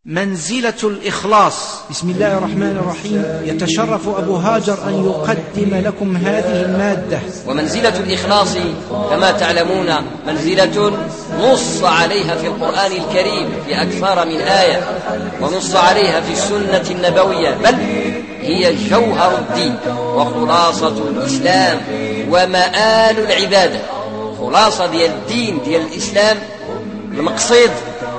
منزلة الإخلاص. بسم الله الرحمن الرحيم. يتشرف أبو هاجر أن يقدم لكم هذه المادة. ومنزلة الإخلاص كما تعلمون منزلة نص عليها في القرآن الكريم في أكثر من آية، ونص عليها في السنة النبوية، بل هي جوهر الدين وخلاصة الإسلام ومآل العبادة. خلاصة ديال الدين ديال الإسلام، المقصد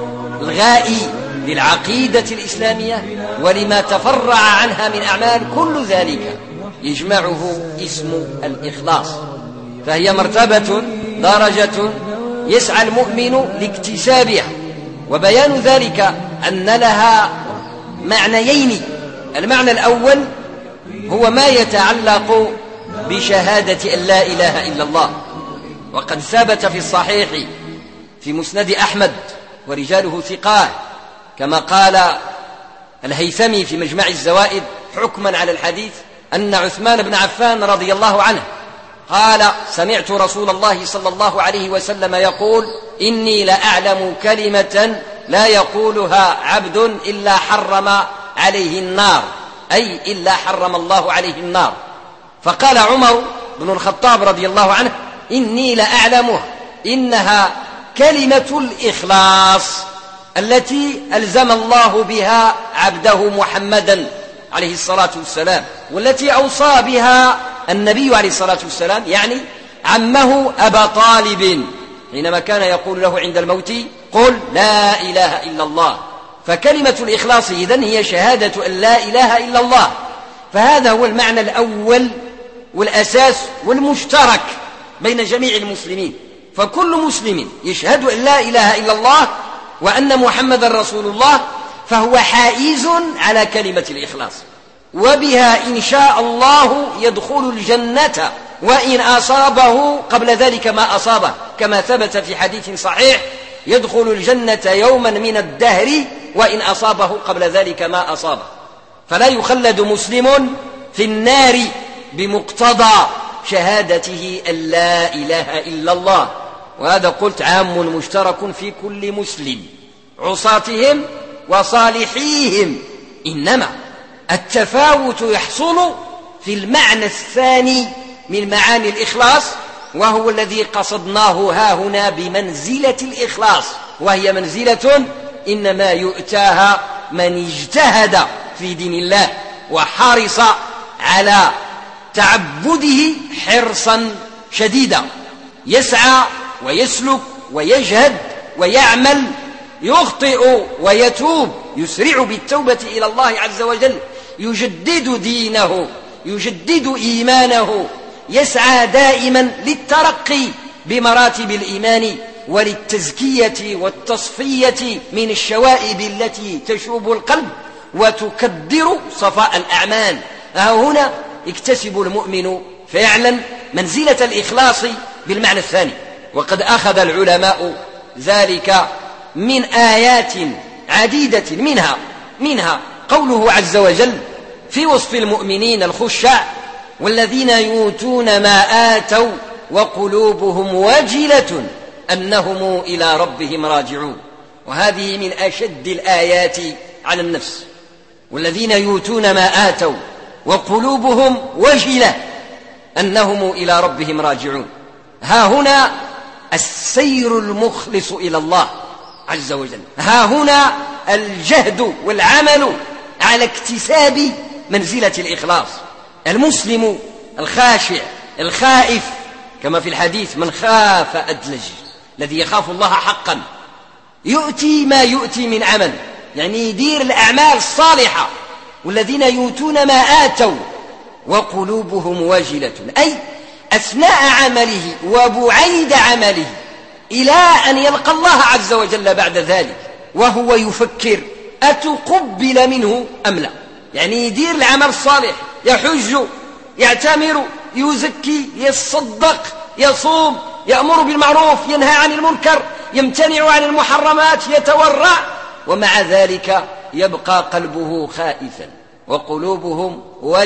الغائي للعقيدة الإسلامية ولما تفرع عنها من أعمال، كل ذلك يجمعه اسم الإخلاص. فهي مرتبة درجة يسعى المؤمن لاكتسابها، وبيان ذلك أن لها معنيين. المعنى الأول هو ما يتعلق بشهادة أن لا إله إلا الله، وقد ثبت في الصحيح في مسند أحمد ورجاله ثقات، كما قال الهيثمي في مجمع الزوائد حكما على الحديث، أن عثمان بن عفان رضي الله عنه قال: سمعت رسول الله صلى الله عليه وسلم يقول: إني لأعلم كلمة لا يقولها عبد إلا حرم عليه النار، أي إلا حرم الله عليه النار. فقال عمر بن الخطاب رضي الله عنه: إني لأعلمها، إنها كلمة الإخلاص التي ألزم الله بها عبده محمدا عليه الصلاة والسلام، والتي أوصى بها النبي عليه الصلاة والسلام، يعني عمه أبا طالب حينما كان يقول له عند الموت: قل لا إله إلا الله. فكلمة الإخلاص إذن هي شهادة أن لا إله إلا الله. فهذا هو المعنى الأول والأساس والمشترك بين جميع المسلمين. فكل مسلم يشهد أن لا إله إلا الله وأن محمد رسول الله فهو حائز على كلمة الإخلاص، وبها إن شاء الله يدخل الجنة وإن أصابه قبل ذلك ما أصابه، كما ثبت في حديث صحيح: يدخل الجنة يوما من الدهر وإن أصابه قبل ذلك ما أصابه. فلا يخلد مسلم في النار بمقتضى شهادته أن لا إله إلا الله. وهذا قلت عام مشترك في كل مسلم، عصاتهم وصالحيهم. إنما التفاوت يحصل في المعنى الثاني من معاني الإخلاص، وهو الذي قصدناه ها هنا بمنزلة الإخلاص، وهي منزلة إنما يؤتاها من اجتهد في دين الله وحرص على تعبده حرصا شديدا، يسعى ويسلك ويجهد ويعمل، يخطئ ويتوب، يسرع بالتوبة إلى الله عز وجل، يجدد دينه، يجدد إيمانه، يسعى دائما للترقي بمراتب الإيمان وللتزكية والتصفية من الشوائب التي تشوب القلب وتكدر صفاء الأعمال. هنا يكتسب المؤمن فعلا منزلة الإخلاص بالمعنى الثاني. وقد أخذ العلماء ذلك من آيات عديدة، منها قوله عز وجل في وصف المؤمنين الخشع: والذين يؤتون ما آتوا وقلوبهم وجلة أنهم إلى ربهم راجعون. وهذه من أشد الآيات على النفس. والذين يؤتون ما آتوا وقلوبهم وجلة أنهم إلى ربهم راجعون. ها هنا السير المخلص إلى الله عز وجل، ها هنا الجهد والعمل على اكتساب منزلة الإخلاص. المسلم الخاشع الخائف، كما في الحديث: من خاف أدلج، الذي يخاف الله حقا، يؤتي ما يؤتي من عمل، يعني يدير الأعمال الصالحة. والذين يؤتون ما آتوا وقلوبهم واجلة، أي أثناء عمله وبعيد عمله إلى أن يلقى الله عز وجل بعد ذلك، وهو يفكر: أتقبل منه أم لا؟ يعني يدير العمل الصالح، يحج، يعتمر، يزكي، يصدق، يصوم، يأمر بالمعروف، ينهى عن المنكر، يمتنع عن المحرمات، يتورع، ومع ذلك يبقى قلبه خائفا وقلوبهم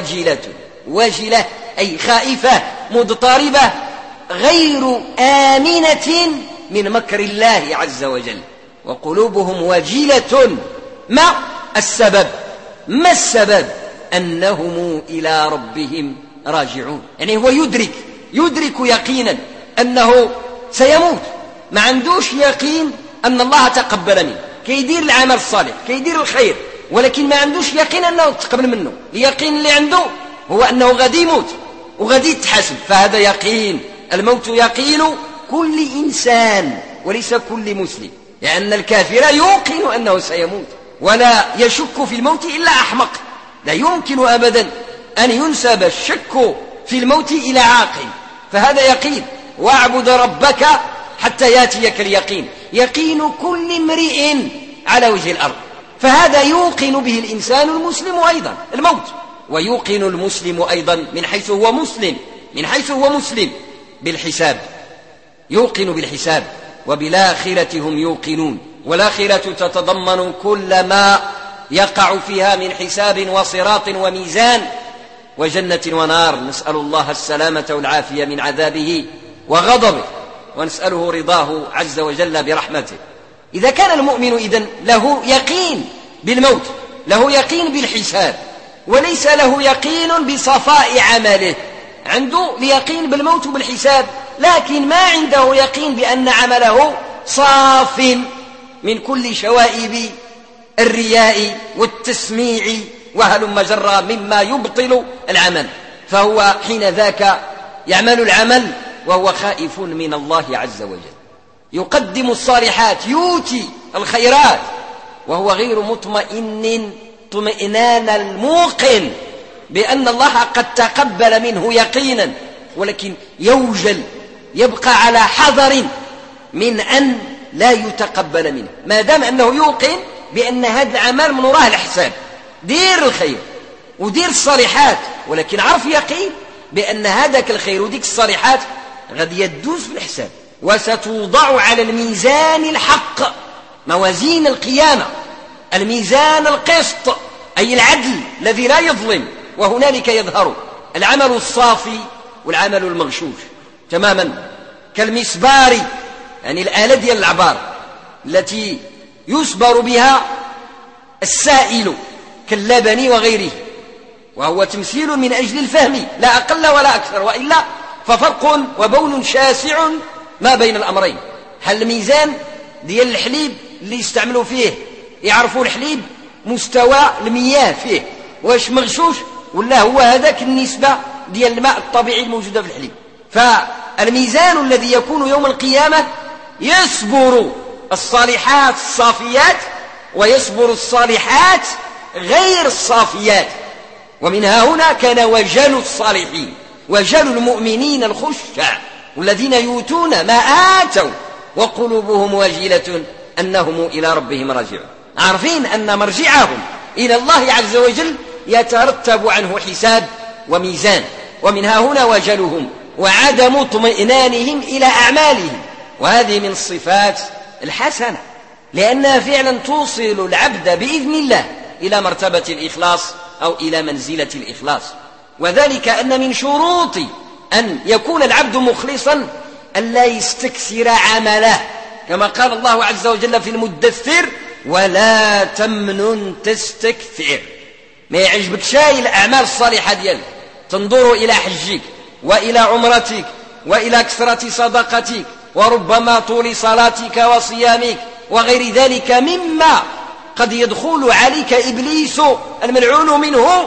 وجلة أي خائفة مضطربة غير آمنة من مكر الله عز وجل. وقلوبهم وجلة ما السبب؟ ما السبب؟ أنهم إلى ربهم راجعون. يعني هو يدرك يقينا أنه سيموت، ما عندوش يقين أن الله تقبل منه، كيدير العمل الصالح، كيدير الخير، ولكن ما عندوش يقين أنه تقبل منه. اليقين اللي عنده هو أنه غادي يموت وغادي يتحاسب، فهذا يقين. الموت يقين كل إنسان وليس كل مسلم، لأن الكافر يوقن أنه سيموت ولا يشك في الموت إلا أحمق. لا يمكن أبدا أن ينسب الشك في الموت إلى عاقل، فهذا يقين. واعبد ربك حتى ياتيك اليقين، يقين كل امرئ على وجه الأرض، فهذا يوقن به الإنسان المسلم أيضا الموت. ويوقن المسلم أيضا من حيث هو مسلم بالحساب، يوقن بالحساب. وبالآخرة هم يوقنون، والآخرة تتضمن كل ما يقع فيها من حساب وصراط وميزان وجنة ونار. نسأل الله السلامة والعافية من عذابه وغضبه، ونسأله رضاه عز وجل برحمته. إذا كان المؤمن إذن له يقين بالموت، له يقين بالحساب، وليس له يقين بصفاء عمله. عنده يقين بالموت وبالحساب، لكن ما عنده يقين بأن عمله صاف من كل شوائب الرياء والتسميع وهلم جرى مما يبطل العمل، فهو حين ذاك يعمل العمل وهو خائف من الله عز وجل، يقدم الصالحات، يؤتي الخيرات، وهو غير مطمئن اطمئنان الموقن بأن الله قد تقبل منه يقينا، ولكن يوجل، يبقى على حذر من أن لا يتقبل منه، ما دام أنه يوقن بأن هذا العمل من وراه الحساب. دير الخير ودير الصالحات، ولكن عرف يقين بأن هذاك الخير وديك الصالحات غادي يدوز في الحساب، وستوضع على الميزان الحق، موازين القيامة، الميزان القسط، أي العدل الذي لا يظلم، وهنالك يظهر العمل الصافي والعمل المغشوش، تماما كالمسبار، يعني الآلة ديال العبار التي يسبر بها السائل كاللبن وغيره، وهو تمثيل من أجل الفهم لا أقل ولا أكثر، وإلا ففرق وبون شاسع ما بين الأمرين. هل الميزان ديال الحليب اللي يستعملوا فيه يعرفوا الحليب مستوى المياه فيه واش مغشوش ولا هو هذاك النسبة ديال الماء الطبيعي الموجودة في الحليب. فالميزان الذي يكون يوم القيامة يصبر الصالحات الصافيات ويصبر الصالحات غير الصافيات. ومنها هنا كان وجل الصالحين، وجل المؤمنين الخشع والذين يؤتون ما آتوا وقلوبهم وجلة أنهم إلى ربهم راجعون، عارفين أن مرجعهم إلى الله عز وجل يترتب عنه حساب وميزان. ومنها هنا وجلهم وعدم اطمئنانهم إلى أعمالهم، وهذه من الصفات الحسنة، لأنها فعلا توصل العبد بإذن الله إلى مرتبة الإخلاص أو إلى منزلة الإخلاص. وذلك أن من شروط أن يكون العبد مخلصا أن لا يستكثر عمله، كما قال الله عز وجل في المدثر: ولا تمنن تستكثر. ما يعجبك شيء الأعمال الصالحة ديالك، تنظر إلى حجك وإلى عمرتك وإلى كثرة صدقتك وربما طول صلاتك وصيامك وغير ذلك مما قد يدخل عليك إبليس الملعون منه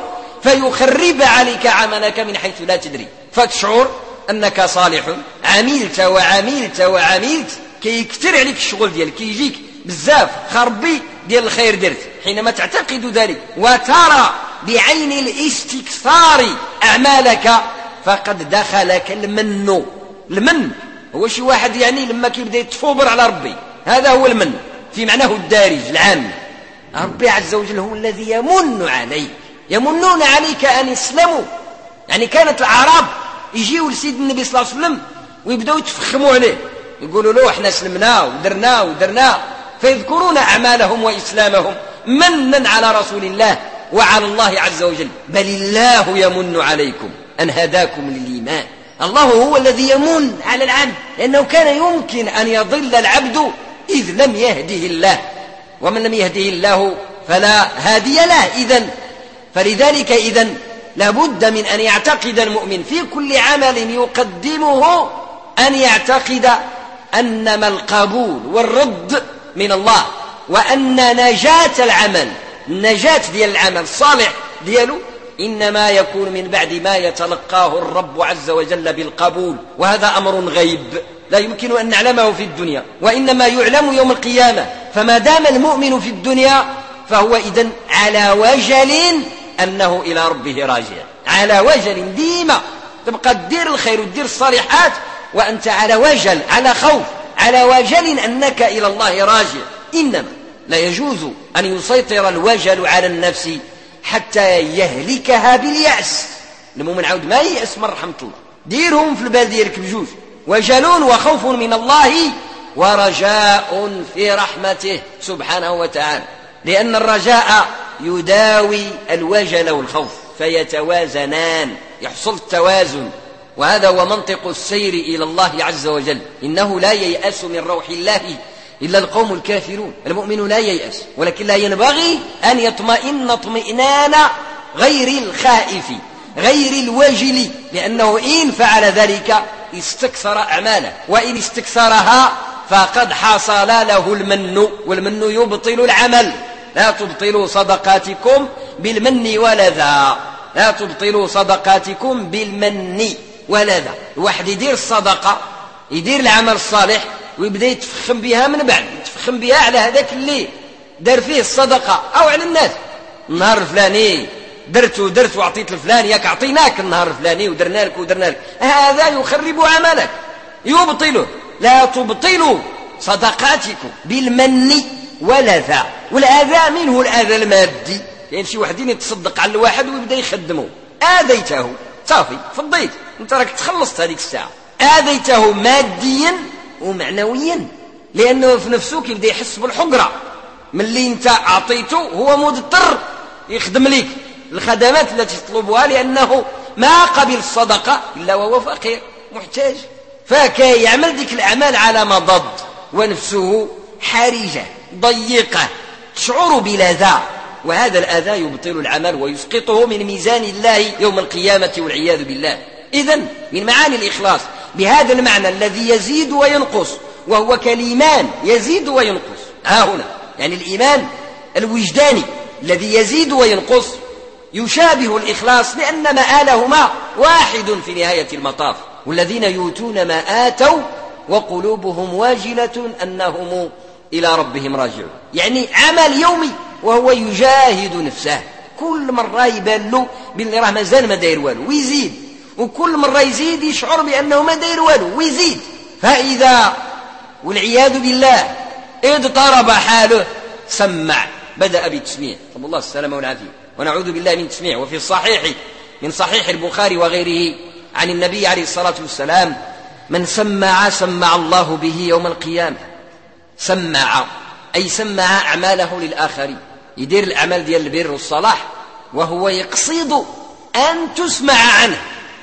فيخرب عليك عملك من حيث لا تدري، فتشعر أنك صالح، عملت وعملت وعملت، كي يكتر عليك الشغل ديالك، كي يجيك بزاف خربي ديال الخير درت. حينما تعتقد ذلك وترى بعين الاستكثار أعمالك فقد دخلك المن. المن هو شي واحد يعني لما كيبدا يتفوبر على ربي، هذا هو المن في معناه الدارج العام. ربي عز وجل هو الذي يمن عليك، يمنون عليك أن يسلموا. يعني كانت الأعراب يجيوا لسيد النبي صلى الله عليه وسلم ويبدأوا يتفخموا عليه، يقولوا له احنا سلمنا ودرنا، فيذكرون أعمالهم وإسلامهم منا على رسول الله وعلى الله عز وجل. بل الله يمن عليكم أن هداكم للإيمان. الله هو الذي يمن على العبد، لأنه كان يمكن أن يضل العبد إذ لم يهده الله، ومن لم يهده الله فلا هادي له إذن. فلذلك إذن لابد من أن يعتقد المؤمن في كل عمل يقدمه أن يعتقد أنما القبول والرد من الله، وأن نجاة العمل، النجاة ديال العمل الصالح دياله إنما يكون من بعد ما يتلقاه الرب عز وجل بالقبول، وهذا أمر غيب لا يمكن أن نعلمه في الدنيا، وإنما يعلم يوم القيامة. فما دام المؤمن في الدنيا فهو إذن على وجل أنه إلى ربه راجع، على وجل ديما تبقى تدير الخير وتدير الصالحات وأنت على وجل، على خوف، على وجل أنك إلى الله راجع. إنما لا يجوز أن يسيطر الوجل على النفس حتى يهلكها باليأس. المؤمن عود ما ييأس من رحمة الله، ديرهم في البال ديالك بجوج، وجل وخوف من الله ورجاء في رحمته سبحانه وتعالى، لأن الرجاء يداوي الوجل والخوف فيتوازنان، يحصل التوازن، وهذا هو منطق السير إلى الله عز وجل. إنه لا ييأس من روح الله إلا القوم الكافرون. المؤمن لا ييأس، ولكن لا ينبغي أن يطمئن اطمئنان غير الخائف غير الوجل، لأنه إن فعل ذلك استكثر أعماله، وإن استكثرها فقد حصل له المن، والمن يبطل العمل. لا تبطلوا صدقاتكم بالمن والأذى، لا تبطلوا صدقاتكم بالمن والأذى. الواحد يدير الصدقة، يدير العمل الصالح ويبدأ يتفخم بها من بعد، يتفخم بها على هذاك اللي دار فيه الصدقة أو على الناس. النهار الفلاني درت وعطيت الفلاني، ياك أعطيناك النهار الفلاني ودرنا لك، هذا يخرب عملك يبطله. لا تبطلوا صدقاتكم بالمن والأذى. والأذى منه الأذى المادي، يعني شي واحد يتصدق على الواحد ويبدأ يخدمه، آذيته صافي فضيت، انت راك تخلصت هذيك الساعة. آذيته ماديا ومعنويا، لأنه في نفسه يبدأ يحس بالحقرة من اللي انت أعطيته، هو مضطر يخدم لك الخدمات التي تطلبها، لأنه ما قبل الصدقة إلا وهو فقير محتاج، فكي يعمل ذيك الأعمال على مضض، ونفسه حرجة ضيقة تشعر بالأذى، وهذا الأذى يبطل العمل ويسقطه من ميزان الله يوم القيامة والعياذ بالله. إذن من معاني الإخلاص بهذا المعنى الذي يزيد وينقص، وهو كالإيمان يزيد وينقص. هنا يعني الإيمان الوجداني الذي يزيد وينقص يشابه الإخلاص، لأن مآلهما واحد في نهاية المطاف. والذين يؤتون ما آتوا وقلوبهم واجلة أنهم إلى ربهم راجعون، يعني عمل يومي وهو يجاهد نفسه، كل مرة يبان له باللي راه مازال ما داير والو ويزيد، وكل مرة يزيد يشعر بأنه ما داير والو ويزيد. فإذا والعياذ بالله اضطرب حاله سمع، بدأ بالتسميع، صلى الله السلامة والعافية، ونعوذ بالله من تسميع. وفي الصحيح من صحيح البخاري وغيره عن النبي عليه الصلاة والسلام: من سمع الله به يوم القيامة. سمع أي سمع أعماله للآخرين، يدير الأعمال ديال البر والصلاح وهو يقصد أن تسمع عنه.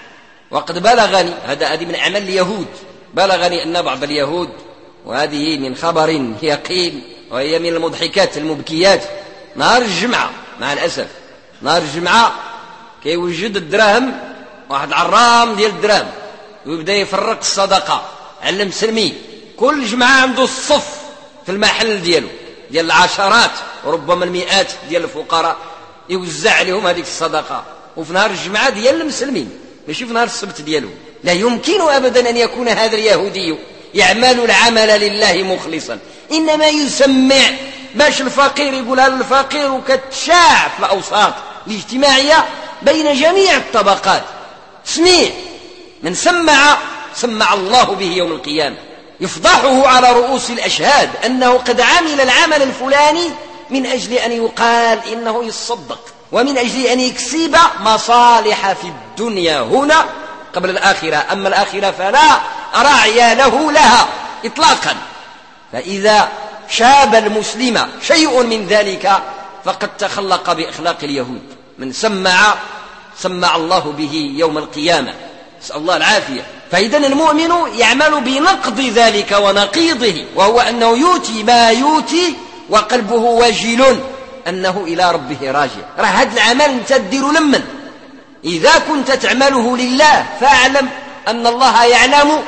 وقد بلغني، هذه من أعمال اليهود، بلغني أن بعض اليهود، وهذه من خبر يقين وهي من المضحكات المبكيات، نهار الجمعة مع الأسف نهار الجمعة كيوجد الدراهم، واحد عرام ديال الدراهم، ويبدأ يفرق الصدقة على المسلمين. كل جمعة عنده الصف في المحل دياله ديال العشرات وربما المئات ديال الفقراء، يوزع عليهم هذيك الصدقة، وفي نهار الجمعة ديال المسلمين ماشي في نهار السبت دياله. لا يمكن أبدا أن يكون هذا اليهودي يعمل العمل لله مخلصا، إنما يسمع باش الفقير يقولها للفقير، وكتشاع في الأوساط الاجتماعية بين جميع الطبقات. تسميع من سمع الله به يوم القيامة، يفضحه على رؤوس الأشهاد أنه قد عمل العمل الفلاني من أجل أن يقال إنه يصدق، ومن أجل أن يكسب مصالح في الدنيا هنا قبل الآخرة. أما الآخرة فلا راعي له لها إطلاقا. فإذا شاب المسلم شيء من ذلك فقد تخلق بإخلاق اليهود. من سمع الله به يوم القيامة، نسأل الله العافية. فإذا المؤمن يعمل بنقض ذلك ونقيضه، وهو أنه يؤتي ما يؤتي وقلبه وجل أنه إلى ربه راجع. راه هذا العمل أنت تدير لمن؟ إذا كنت تعمله لله فاعلم أن الله يعلم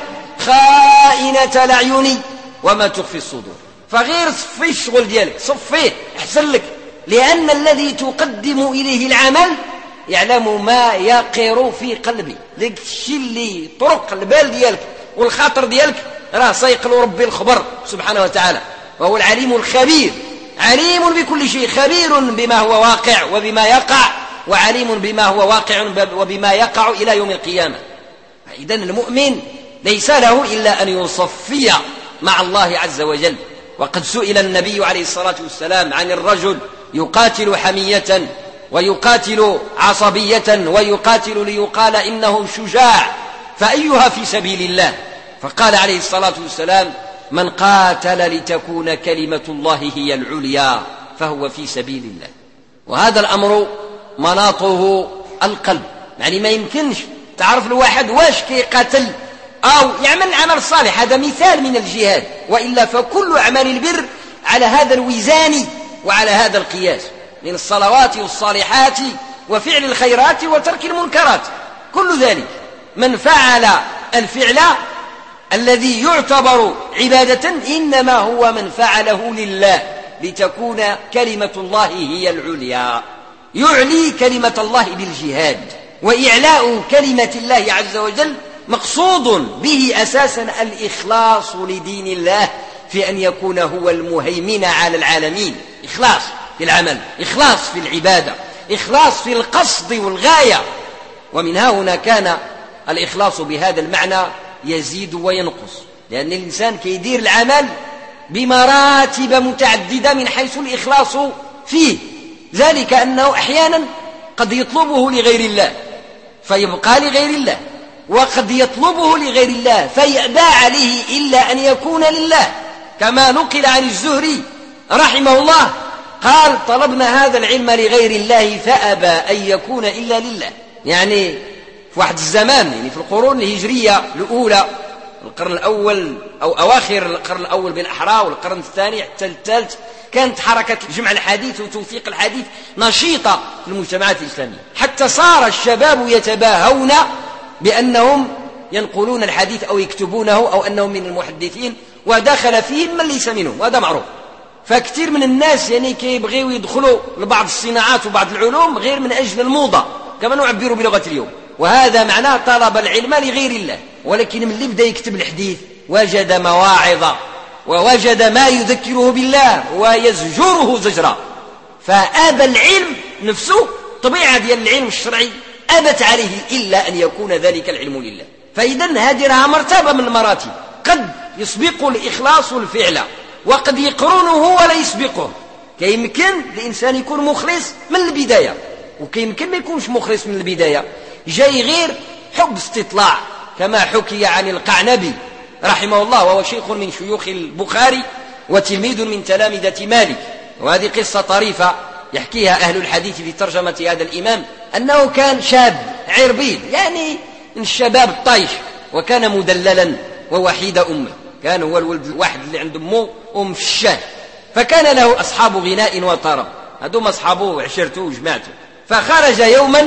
خائنة الأعين وما تخفي الصدور. فغير صفي الشغل ديالك، صفيه أحسن لك، لأن الذي تقدم إليه العمل يعلم ما يقر في قلبي. لك الشيء اللي طرق البال ديالك والخاطر ديالك راه سيقل ربي الخبر سبحانه وتعالى، وهو العليم الخبير، عليم بكل شيء، خبير بما هو واقع وبما يقع، وعليم بما هو واقع وبما يقع إلى يوم القيامة. إذن المؤمن ليس له إلا أن يصفي مع الله عز وجل. وقد سئل النبي عليه الصلاة والسلام عن الرجل يقاتل حمية ويقاتل عصبية ويقاتل ليقال إنه شجاع، فأيها في سبيل الله؟ فقال عليه الصلاة والسلام: من قاتل لتكون كلمة الله هي العليا فهو في سبيل الله. وهذا الأمر مناطه القلب، يعني ما يمكنش تعرف الواحد واش كيقاتل أو يعمل عمل صالح، هذا مثال من الجهاد، وإلا فكل أعمال البر على هذا الوزان وعلى هذا القياس، من الصلوات والصالحات وفعل الخيرات وترك المنكرات، كل ذلك من فعل الفعل الذي يعتبر عبادة إنما هو من فعله لله لتكون كلمة الله هي العليا. يعلي كلمة الله بالجهاد، وإعلاء كلمة الله عز وجل مقصود به أساسا الإخلاص لدين الله، في أن يكون هو المهيمن على العالمين. إخلاص في العمل، إخلاص في العبادة، إخلاص في القصد والغاية. ومن هنا كان الإخلاص بهذا المعنى يزيد وينقص، لأن الإنسان كيدير العمل بمراتب متعددة من حيث الإخلاص فيه، ذلك أنه أحيانا قد يطلبه لغير الله فيبقى لغير الله، وقد يطلبه لغير الله فيأبى عليه إلا أن يكون لله، كما نقل عن الزهري رحمه الله قال: طلبنا هذا العلم لغير الله فأبى أن يكون إلا لله. يعني في واحد الزمان، يعني في القرون الهجرية الأولى، القرن الأول أو أواخر القرن الأول بالأحرى، والقرن الثاني حتى الثالث، كانت حركة جمع الحديث وتوثيق الحديث نشيطة في المجتمعات الإسلامية، حتى صار الشباب يتباهون بأنهم ينقلون الحديث أو يكتبونه أو أنهم من المحدثين، ودخل فيهم من ليس منهم، وهذا معروف. فكثير من الناس يعني كيبغيوا يدخلوا لبعض الصناعات وبعض العلوم غير من أجل الموضة، كما نعبر بلغة اليوم، وهذا معناه طلب العلم لغير الله. ولكن من اللي بدأ يكتب الحديث وجد مواعظ ووجد ما يذكره بالله ويزجره زجرا، فآبى العلم نفسه، طبيعة ديال العلم الشرعي أبت عليه إلا أن يكون ذلك العلم لله. فإذن هذه لها مرتبة من المراتب، قد يسبق الإخلاص الفعل، وقد يقرنه ولا يسبقه. كيمكن الإنسان يكون مخلص من البداية، وكيمكن ما يكونش مخلص من البداية، جاي غير حب استطلاع، كما حكي عن القعنبي رحمه الله، وهو شيخ من شيوخ البخاري وتلميذ من تلامذة مالك. وهذه قصة طريفة يحكيها أهل الحديث في ترجمة هذا الإمام، أنه كان شاب عربيد، يعني من الشباب الطايش، وكان مدللا ووحيد أمه، كان هو الولد الواحد اللي عند أمه في الشاه. فكان له أصحاب غناء وطرب، هذوما أصحابه وعشرته وجماعته. فخرج يوما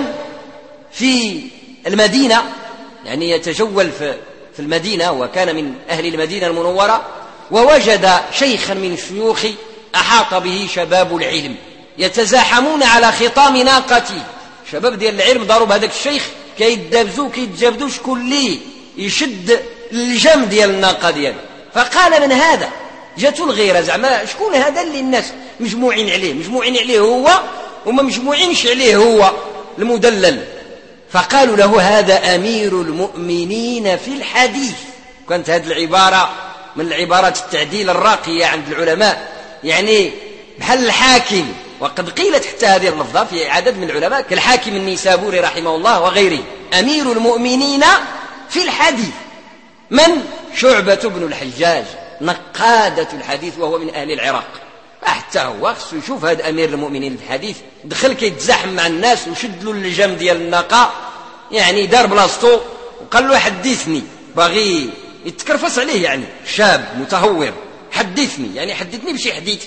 في المدينة، يعني يتجول في المدينة، وكان من أهل المدينة المنورة، ووجد شيخا من الشيوخ أحاط به شباب العلم يتزاحمون على خطام ناقته. شباب ديال العلم ضرب هذاك الشيخ كيتجابدوا شكون اللي يشد الجم ديال الناقة دياله. فقال: من هذا؟ جاته الغيرة، زعما شكون هذا اللي الناس مجموعين عليه هو وما مجموعينش عليه هو المدلل. فقالوا له: هذا أمير المؤمنين في الحديث. كانت هذه العبارة من العبارات التعديل الراقية عند العلماء، يعني بحال الحاكم. وقد قيلت حتى هذه اللفظة في عدد من العلماء كالحاكم النيسابوري رحمه الله وغيره: أمير المؤمنين في الحديث. من؟ شعبة بن الحجاج، نقادة الحديث، وهو من أهل العراق. حتى هو خصو يشوف هذا أمير المؤمنين في الحديث، دخل كيتزاحم مع الناس وشد له اللجام ديال الناقة، يعني دار بلاصتو وقال له: حدثني. باغي يتكرفص عليه، يعني شاب متهور، حدثني، يعني حدثني بشي حديث.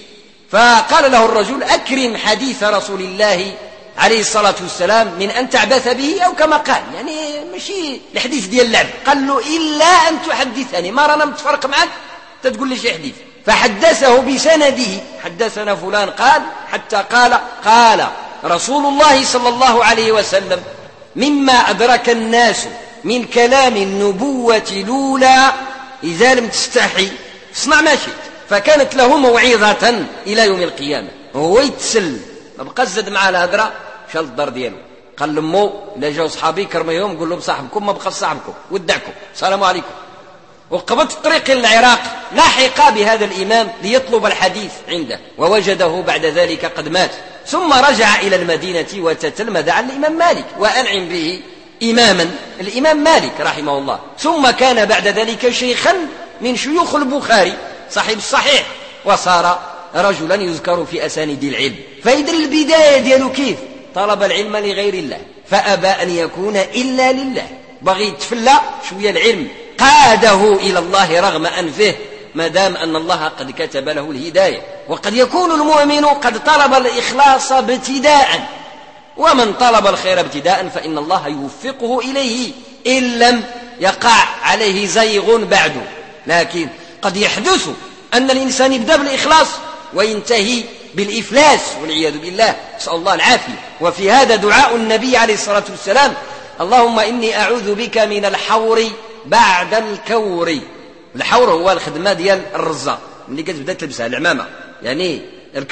فقال له الرجل: أكرم حديث رسول الله عليه الصلاة والسلام من أن تعبث به، أو كما قال، يعني ماشي الحديث ديال اللعب. قال له: إلا أن تحدثني، ما رانا متفرق معك تقول لي شي حديث. فحدثه بسنده: حدثنا فلان قال، حتى قال رسول الله صلى الله عليه وسلم: مما أدرك الناس من كلام النبوة الأولى إذا لم تستحي اصنع ما شئت. فكانت له موعظة إلى يوم القيامة. هو يتسل، ما بقاش زاد معاه الهدرة، شال الدار ديالو. قال لمو: لا جاو صحابي كرميهم، قول لهم صاحبكم ما بقى صاحبكم، ودعكم، السلام عليكم. وقبض الطريق إلى العراق، لاحق بهذا الإمام ليطلب الحديث عنده، ووجده بعد ذلك قد مات. ثم رجع إلى المدينة وتتلمذ على الإمام مالك، وأنعم به إماما الإمام مالك رحمه الله. ثم كان بعد ذلك شيخا من شيوخ البخاري صاحب الصحيح، وصار رجلا يذكر في أسانيد العلم. فإذا البداية ديالو كيف؟ طلب العلم لغير الله، فأبى أن يكون إلا لله، بغي يتفلى شوية العلم، قاده إلى الله رغم أنفه، ما دام أن الله قد كتب له الهداية. وقد يكون المؤمن قد طلب الإخلاص ابتداء، ومن طلب الخير ابتداء فإن الله يوفقه إليه إن لم يقع عليه زيغ بعد. لكن قد يحدث أن الإنسان يبدأ بالإخلاص وينتهي بالإفلاس والعياذ بالله، نسأل الله العافية. وفي هذا دعاء النبي عليه الصلاة والسلام: اللهم إني أعوذ بك من الحور بعد الكور. الحور هو الخدمة ديال الرزاق اللي كتبدا تلبسها العمامة، يعني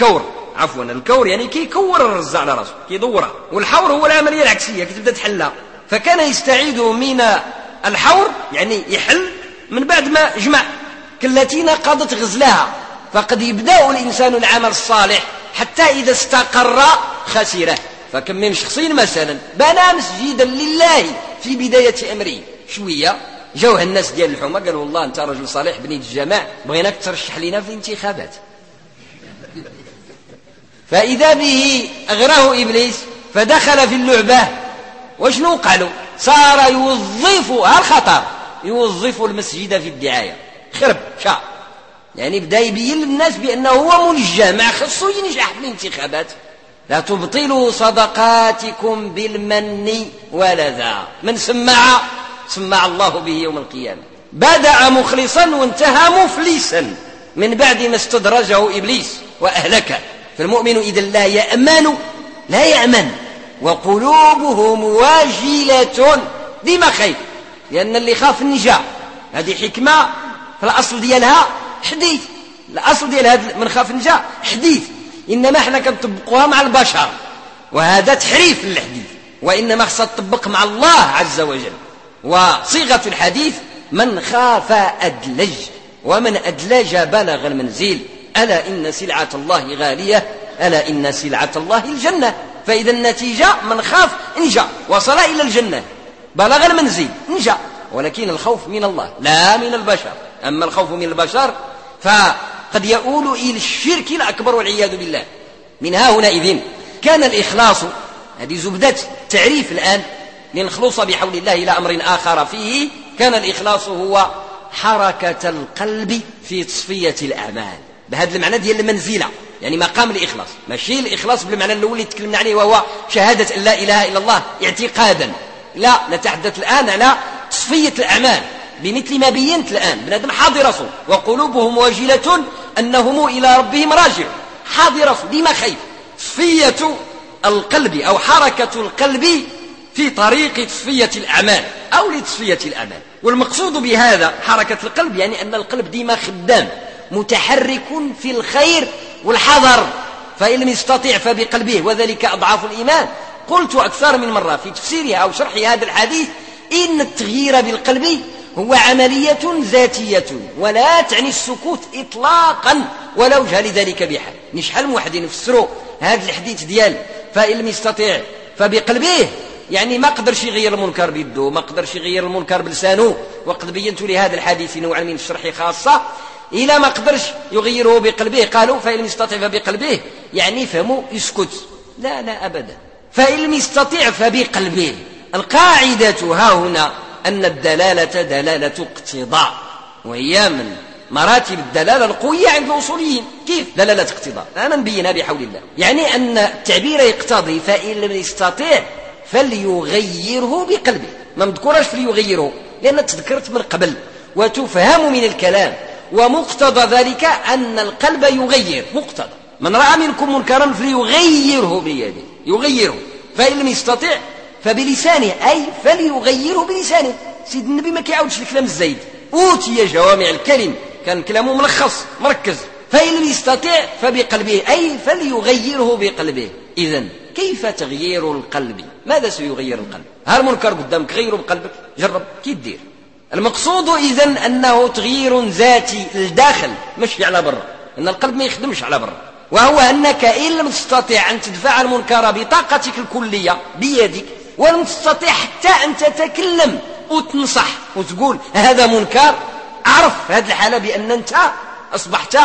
الكور يعني كيكور الرزاق على راسه كيدورها، والحور هو العملية العكسية كتبدا تحلها. فكان يستعيد من الحور، يعني يحل من بعد ما جمع كلتين قضت غزلها. فقد يبدأ الإنسان العمل الصالح حتى إذا استقر خسره. فكم من شخص مثلا بنى مسجدا لله في بداية أمره، شوية جاوه الناس ديال الحومة قالوا: والله أنت رجل صالح بنيت الجماع، بغيناك ترشح لنا في الانتخابات. فإذا به أغراه إبليس فدخل في اللعبة. وشنو قالوا؟ صار يوظف المسجد في الدعاية، خرب شاء، يعني بدأ يبين للناس بأنه هو منجح، مع خصو ينجح في الانتخابات. لا تبطلوا صدقاتكم بالمن والأذى، من سمع الله به يوم القيامة. بدأ مخلصا وانتهى مفلسا من بعد ما استدرجه إبليس وأهلكه. فالمؤمن إذا لا يأمن وقلوبهم واجلة، ديما خايف، لأن اللي خاف النجاة. هذه حكمة في الأصل ديالها حديث، الأصل ديال هذا من خاف النجاة حديث، إنما احنا كنطبقوها مع البشر، وهذا تحريف للحديث، وإنما خصها تطبق مع الله عز وجل. وصيغة الحديث: من خاف أدلج، ومن أدلج بلغ المنزل، ألا إن سلعة الله غالية، ألا إن سلعة الله الجنة. فإذا النتيجة من خاف نجا، وصل إلى الجنة، بلغ المنزل نجا. ولكن الخوف من الله لا من البشر. أما الخوف من البشر فقد يؤول إلى الشرك الأكبر والعياذ بالله. من ها هنا إذن كان الإخلاص، هذه زبدة تعريف الآن لنخلص بحول الله إلى أمر آخر فيه. كان الإخلاص هو حركة القلب في تصفية الأعمال، بهذا المعنى ديال المنزلة، يعني مقام الإخلاص، ماشي الإخلاص بالمعنى الأول اللي تكلمنا عليه وهو شهادة أن لا إله إلا الله اعتقادا. لا، نتحدث الآن على تصفية الأعمال بمثل ما بينت الآن. بنادم حاضر رسول وقلوبهم واجلة أنهم إلى ربهم راجع، حاضر رسول ديما خايف. تصفية القلب أو حركة القلب في طريق تصفية الأعمال أو لتصفية الأعمال. والمقصود بهذا حركة القلب يعني أن القلب ديما خدام متحرك في الخير والحذر، فإن لم يستطيع فبقلبه، وذلك أضعاف الإيمان. قلت أكثر من مرة في تفسيرها أو شرح هذا الحديث إن التغيير بالقلب هو عملية ذاتية ولا تعني السكوت إطلاقا ولا وجه لذلك بحال. نشحال من واحد يفسروا هذا الحديث ديال فإن لم يستطيع فبقلبه، يعني ما قدرش يغير المنكر بيده، ما قدرش يغير المنكر بلسانه. وقد بينت لهذا الحديث نوعا من الشرح خاصة. إلى ما قدرش يغيره بقلبه قالوا فإن لم يستطيع فبقلبه، يعني فهموا يسكت. لا أبدا، فإن لم يستطيع فبقلبه. القاعدة ها هنا أن الدلالة دلالة اقتضاء، وهي من مراتب الدلالة القوية عند الأصوليين. كيف؟ دلالة اقتضاء، أنا نبينها بحول الله. يعني أن التعبير يقتضي، فإن لم يستطيع فليغيره بقلبه. ما مذكورش فليغيره لأن تذكرت من قبل وتفهم من الكلام، ومقتضى ذلك أن القلب يغير. مقتضى من رأى منكم منكرا فليغيره بيده، يغيره، فإن لم يستطع فبلسانه، أي فليغيره بلسانه. سيد النبي ما كيعاودش الكلام الزايد، أوتي جوامع الكلم، كان كلامه ملخص مركز. فإن لم يستطع فبقلبه، أي فليغيره بقلبه. إذن كيف تغيير القلب؟ ماذا سيغير القلب؟ هل منكر قدامك غيره بقلبك؟ جرب كي دير. المقصود إذن أنه تغيير ذاتي للداخل مش على برا، أن القلب ما يخدمش على برا، وهو أنك إن لم تستطيع أن تدفع المنكر بطاقتك الكلية بيدك، ولم تستطيع حتى أن تتكلم وتنصح وتقول هذا منكر، أعرف هذه الحالة بأن أنت أصبحت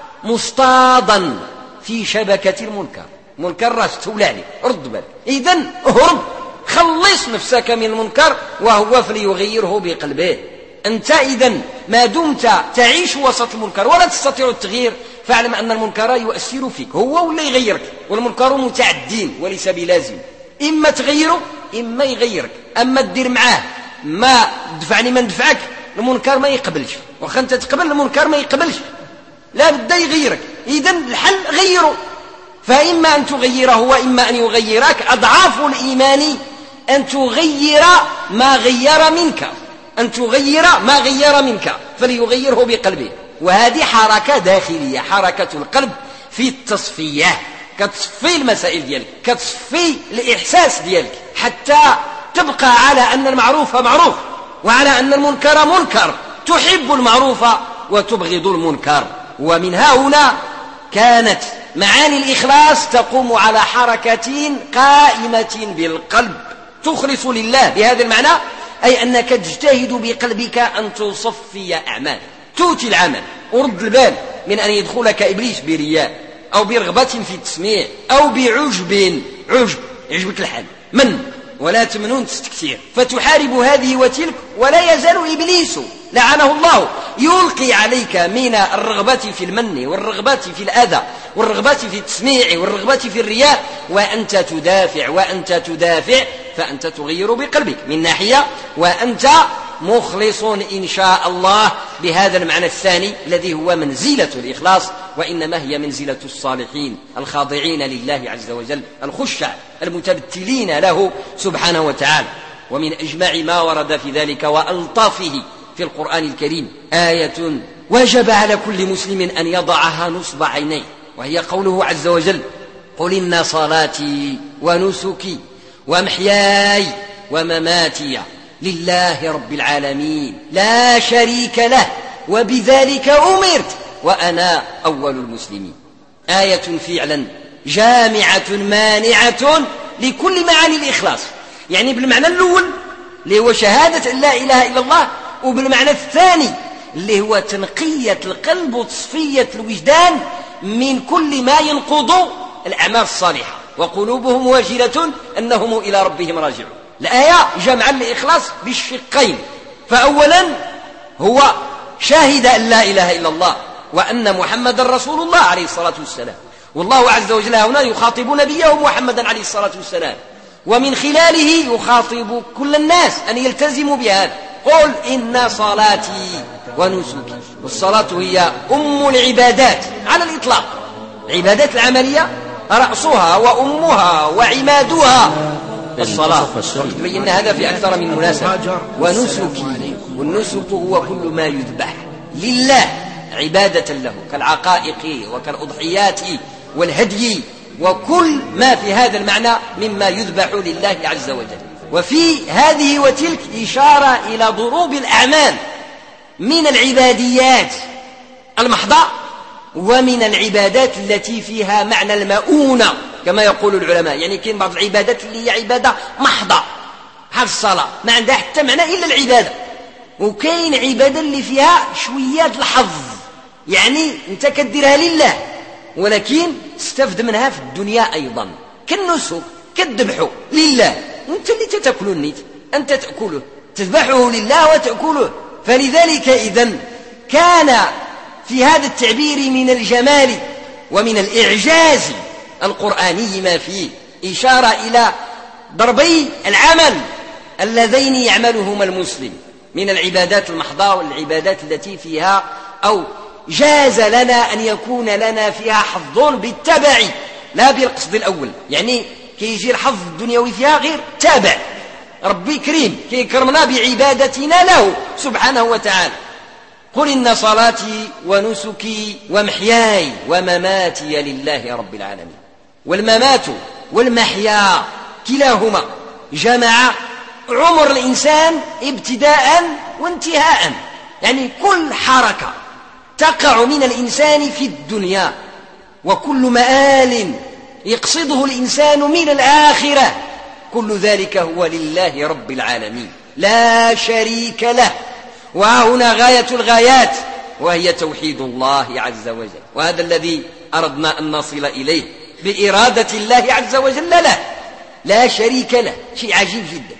مصطادا في شبكة المنكر. منكر راس تولى عليه، رد بالك. إذن اهرب، خلص نفسك من المنكر، وهو فليغيره بقلبه. أنت إذن ما دمت تعيش وسط المنكر ولا تستطيع التغيير، فاعلم أن المنكر يؤثر فيك هو ولا يغيرك، والمنكر متعدين وليس بلازم، إما تغيره إما يغيرك. أما تدير معاه ما دفعني ما ندفعك، المنكر ما يقبلش، وخا أنت تقبل المنكر ما يقبلش، لا بد يغيرك. إذن الحل غيره، فإما أن تغيره وإما أن يغيرك. أضعاف الإيمان أن تغير ما غير منك، أن تغير ما غير منك، فليغيره بقلبه. وهذه حركة داخلية، حركة القلب في التصفية، كتصفي المسائل ديالك، كتصفي الإحساس ديالك، حتى تبقى على أن المعروف معروف وعلى أن المنكر منكر، تحب المعروف وتبغض المنكر. ومن هنا كانت معاني الإخلاص تقوم على حركة قائمة بالقلب، تخلص لله بهذا المعنى، أي أنك تجتهد بقلبك أن تصفي أعمالك، توتي العمل ورد البال من أن يدخلك إبليس برياء أو برغبة في التسميع أو بعجب، يعجبك الحال من ولا تمنون تستكثير، فتحارب هذه وتلك، ولا يزال إبليس لعنه الله يلقي عليك من الرغبة في المن والرغبة في الأذى والرغبة في التسميع والرغبة في الرياء، وأنت تدافع فأنت تغير بقلبك من ناحية، وأنت مخلص إن شاء الله بهذا المعنى الثاني الذي هو منزلة الإخلاص، وإنما هي منزلة الصالحين الخاضعين لله عز وجل، الخشع المتبتلين له سبحانه وتعالى. ومن أجمع ما ورد في ذلك وألطافه في القرآن الكريم آية وجب على كل مسلم أن يضعها نصب عينيه، وهي قوله عز وجل: قل إن صلاتي ونسكي ومحياي ومماتي لله رب العالمين لا شريك له وبذلك أمرت وأنا أول المسلمين. آية فعلا جامعة مانعة لكل معاني الإخلاص، يعني بالمعنى الأول اللي هو شهادة أن لا إله إلا الله، وبالمعنى الثاني اللي هو تنقية القلب وتصفية الوجدان من كل ما ينقض الأعمال الصالحة، وقلوبهم واجلة أنهم إلى ربهم راجعون. الآية جمع الإخلاص بالشقين، فأولا هو شاهد أن لا إله إلا الله وأن محمد رسول الله عليه الصلاة والسلام، والله عز وجل هنا يخاطب نبيه محمدا عليه الصلاة والسلام، ومن خلاله يخاطب كل الناس أن يلتزموا بهذا. قل إن صلاتي ونسكي، والصلاة هي أم العبادات على الإطلاق، العبادات العملية رأسها وأمها وعمادها الصلاة، تبين هذا في أكثر من مناسبة. ونسكي، والنسك هو كل ما يذبح لله عبادة له كالعقائق وكالأضحيات والهدي وكل ما في هذا المعنى مما يذبح لله عز وجل. وفي هذه وتلك إشارة إلى ضروب الأعمال من العباديات المحضة ومن العبادات التي فيها معنى المؤونة كما يقول العلماء، يعني كاين بعض العبادات اللي هي عبادة محضة، بحال الصلاة ما عندها حتى معنى إلا العبادة، وكاين عبادة اللي فيها شويات الحظ، يعني انت كديرها لله ولكن تستفد منها في الدنيا أيضا، كالنسك كالذبح لله، وانت اللي تتأكل النيت، أنت تأكله تذبحه لله وتأكله. فلذلك إذن كان في هذا التعبير من الجمال ومن الإعجاز القرآني ما فيه إشارة إلى ضربي العمل اللذين يعملهما المسلم من العبادات المحضة والعبادات التي فيها أو جاز لنا أن يكون لنا فيها حظ بالتبع لا بالقصد الأول، يعني كيجي الحظ الدنيوي فيها غير تابع. ربي كريم كيكرمنا بعبادتنا له سبحانه وتعالى. قل إن صلاتي ونسكي ومحياي ومماتي لله رب العالمين. والممات والمحيا كلاهما جمع عمر الإنسان ابتداء وانتهاء، يعني كل حركة تقع من الإنسان في الدنيا وكل مآل يقصده الإنسان من الآخرة كل ذلك هو لله رب العالمين لا شريك له. وهنا غاية الغايات وهي توحيد الله عز وجل، وهذا الذي أردنا أن نصل إليه بإرادة الله عز وجل له لا شريك له. شيء عجيب جدا،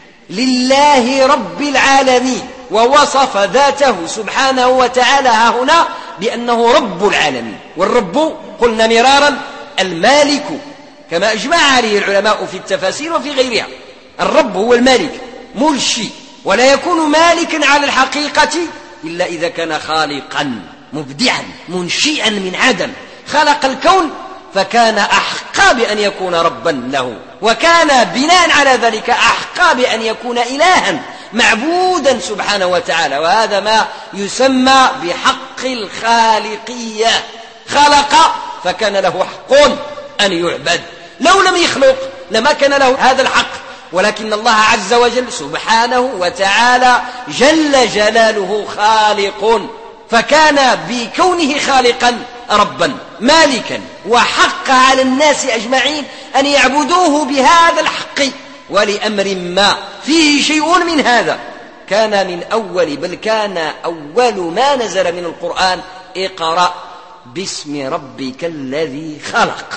لله رب العالمين، ووصف ذاته سبحانه وتعالى هنا بأنه رب العالمين. والرب قلنا مرارا المالك كما أجمع عليه العلماء في التفاسير وفي غيرها. الرب هو المالك مرشي، ولا يكون مالكا على الحقيقة إلا إذا كان خالقا مبدعا منشئا من عدم، خلق الكون فكان أحقى بأن يكون ربا له، وكان بناء على ذلك أحقى بأن يكون إلها معبودا سبحانه وتعالى. وهذا ما يسمى بحق الخالقية، خلق فكان له حق أن يعبد، لو لم يخلق لما كان له هذا الحق. ولكن الله عز وجل سبحانه وتعالى جل جلاله خالق، فكان بكونه خالقا ربا مالكا، وحق على الناس أجمعين أن يعبدوه بهذا الحق. ولأمر ما فيه شيء من هذا كان من أول، بل كان أول ما نزل من القرآن اقرأ باسم ربك الذي خلق.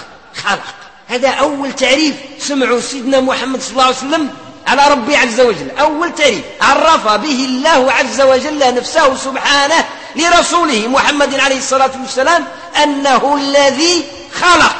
هذا أول تعريف سمعوا سيدنا محمد صلى الله عليه وسلم على ربي عز وجل، أول تعريف عرف به الله عز وجل نفسه سبحانه لرسوله محمد عليه الصلاة والسلام أنه الذي خلق.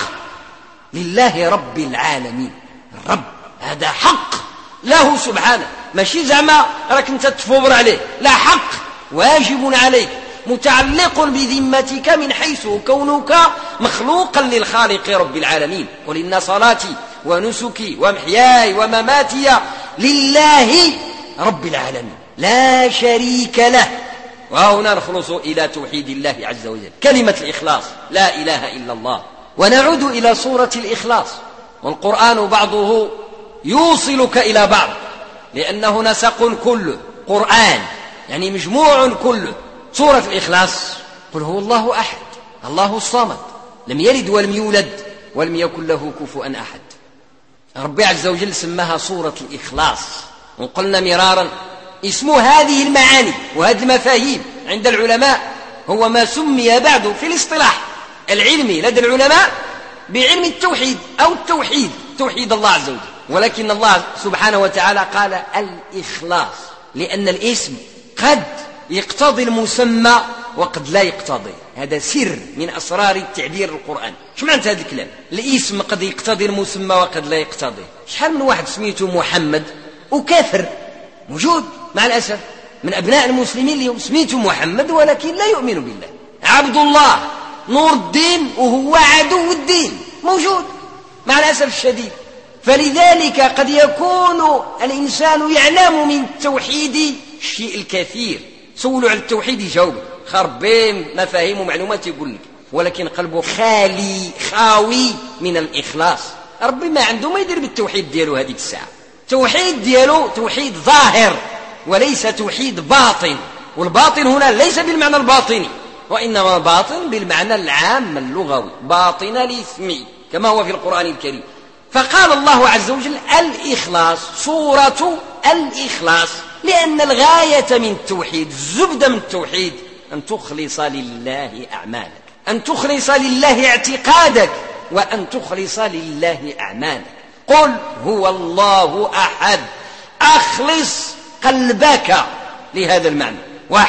لله رب العالمين، الرب هذا حق له سبحانه، ماشي زعما راك انت تفور عليه، لا، حق واجب عليك متعلق بذمتك من حيث كونك مخلوقا للخالق رب العالمين. قل إن صلاتي ونسكي ومحياي ومماتي لله رب العالمين لا شريك له. وهنا نخلص إلى توحيد الله عز وجل، كلمة الإخلاص، لا إله إلا الله. ونعود إلى سورة الإخلاص، والقرآن بعضه يوصلك إلى بعض لأنه نسق كله قرآن، يعني مجموع كله. سورة الإخلاص قل هو الله أحد الله الصمد لم يلد ولم يولد ولم يكن له كفوا أحد. ربي عز وجل سماها سورة الإخلاص، وقلنا مرارا اسم هذه المعاني وهذه المفاهيم عند العلماء هو ما سمي بعد في الاصطلاح العلمي لدى العلماء بعلم التوحيد أو التوحيد، توحيد الله عز وجل. ولكن الله سبحانه وتعالى قال الإخلاص لأن الاسم قد يقتضي المسمى وقد لا يقتضي. هذا سر من أسرار التعبير القرآن. شو معنى هذا الكلام؟ الاسم قد يقتضي المسمى وقد لا يقتضي. شحال من واحد سميته محمد وكافر موجود مع الأسف من أبناء المسلمين اليوم، سميته محمد ولكن لا يؤمن بالله. عبد الله نور الدين وهو عدو الدين موجود مع الأسف الشديد. فلذلك قد يكون الإنسان يعلم من التوحيد الشيء الكثير، سولوا على التوحيد يجاوب خربين مفاهيم ومعلومات يقول لك، ولكن قلبه خالي خاوي من الإخلاص. ربي ما عنده ما يدير بالتوحيد ديالو هذيك الساعة. توحيد ديالو توحيد ظاهر وليس توحيد باطن، والباطن هنا ليس بالمعنى الباطني وإنما باطن بالمعنى العام اللغوي، باطن الاسم كما هو في القرآن الكريم. فقال الله عز وجل الإخلاص، سورة الإخلاص، لأن الغاية من التوحيد، الزبدة من التوحيد أن تخلص لله أعمالك، أن تخلص لله اعتقادك، وأن تخلص لله أعمالك. قل هو الله أحد، أخلص قلبك لهذا المعنى. واحد،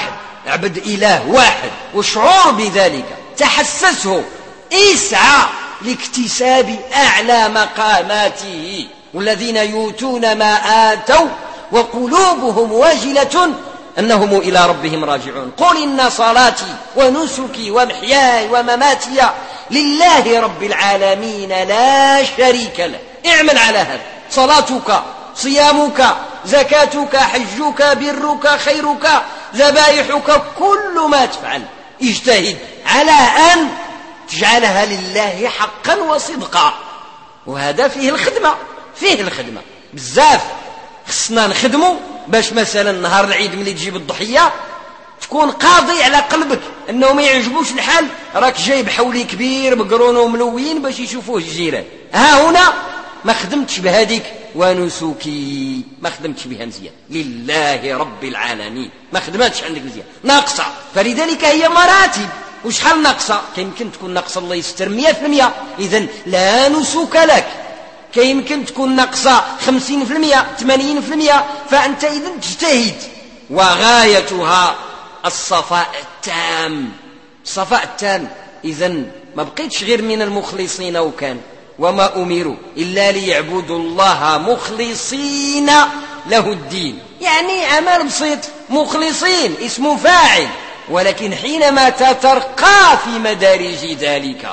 اعبد إله واحد والشعور بذلك تحسسه، اسعى لاكتساب أعلى مقاماته. والذين يؤتون ما آتوا وقلوبهم واجلة أنهم إلى ربهم راجعون. قل إن صلاتي ونسكي ومحياي ومماتي لله رب العالمين لا شريك له. اعمل على هذا، صلاتك، صيامك، زكاتك، حجك، برك، خيرك، ذبائحك، كل ما تفعل اجتهد على أن تجعلها لله حقا وصدقا. وهذا فيه الخدمة بزاف. خصنا نخدموا باش مثلا نهار العيد ملي تجيب الضحية تكون قاضي على قلبك انه ما يعجبوش الحال، راك جايب حولي كبير مقرون وملوين باش يشوفوه الجيران. ها هنا ما خدمتش بهذيك ونسكي، ما خدمتش بها مزيان لله رب العالمين، ما خدمتش عندك مزيان، ناقصة. فلذلك هي مراتب. وشحال ناقصة؟ كيمكن تكون ناقصة الله يستر 100%، إذن لا نسك لك. كيمكن تكون ناقصة 50%، 80%، فأنت إذن تجتهد. وغايتها الصفاء التام. الصفاء التام. إذن ما بقيتش غير من المخلصين، وكان وما أمروا إلا ليعبدوا الله مخلصين له الدين، يعني عمل بسيط، مخلصين اسم فاعل. ولكن حينما تترقى في مدارج ذلك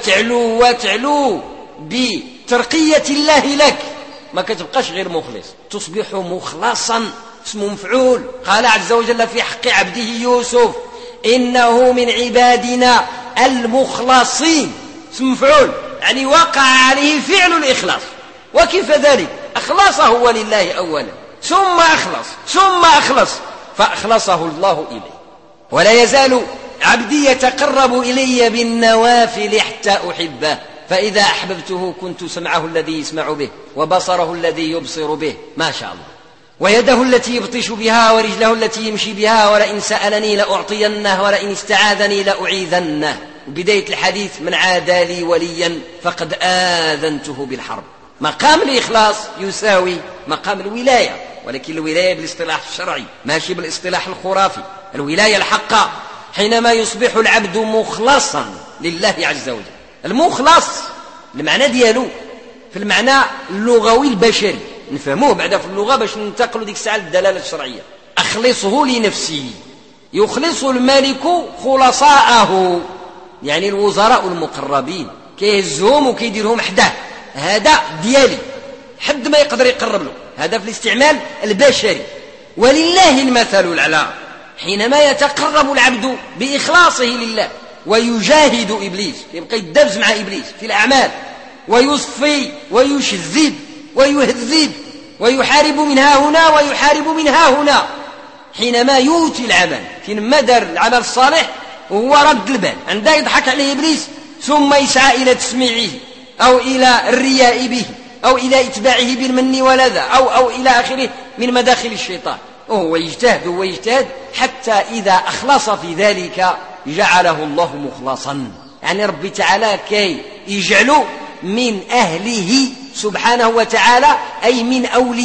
وتعلو بترقية الله لك، ما كتبقاش غير مخلص، تصبح مخلصا، اسم مفعول. قال عز وجل في حق عبده يوسف إنه من عبادنا المخلصين، اسم مفعول، يعني وقع عليه فعل الإخلاص. وكيف ذلك؟ أخلصه هو لله أولا، ثم أخلص فأخلصه الله إليه. ولا يزال عبدي يتقرب إلي بالنوافل حتى أحبه، فإذا أحببته كنت سمعه الذي يسمع به وبصره الذي يبصر به، ما شاء الله، ويده التي يبطش بها ورجله التي يمشي بها، ولئن سألني لأعطينه ولئن استعاذني لأعيذنه. بداية الحديث: من عادى لي وليا فقد آذنته بالحرب. مقام الإخلاص يساوي مقام الولاية، ولكن الولاية بالاصطلاح الشرعي ماشي بالاصطلاح الخرافي. الولاية الحقة حينما يصبح العبد مخلصا لله عز وجل. المخلص المعنى ديالو في المعنى اللغوي البشري، نفهموه بعد في اللغة باش ننتقلوا ديك الساعة للدلالة الشرعية. أخلصه لنفسي، يخلص الملك خلصاءه، يعني الوزراء المقربين كيهزهم وكيديرهم حداه، هذا ديالي، حد ما يقدر يقرب له، هذا في الاستعمال البشري. ولله المثل الأعلى حينما يتقرب العبد بإخلاصه لله ويجاهد إبليس، يبقى يدبز مع إبليس في الأعمال ويصفي ويشذب ويهذب ويحارب من ها هنا ويحارب من ها هنا. حينما يؤتي العمل في مدار العمل الصالح وهو رد البال، عنده يضحك عليه إبليس، ثم يسعى إلى تسميعه أو إلى الرياء به أو إلى إتباعه بالمن والأذى أو إلى آخره من مداخل الشيطان. وهو يجتهد حتى إذا أخلص في ذلك جعله الله مخلصا، يعني ربي تعالى كي يجعله من أهله سبحانه وتعالى، أي من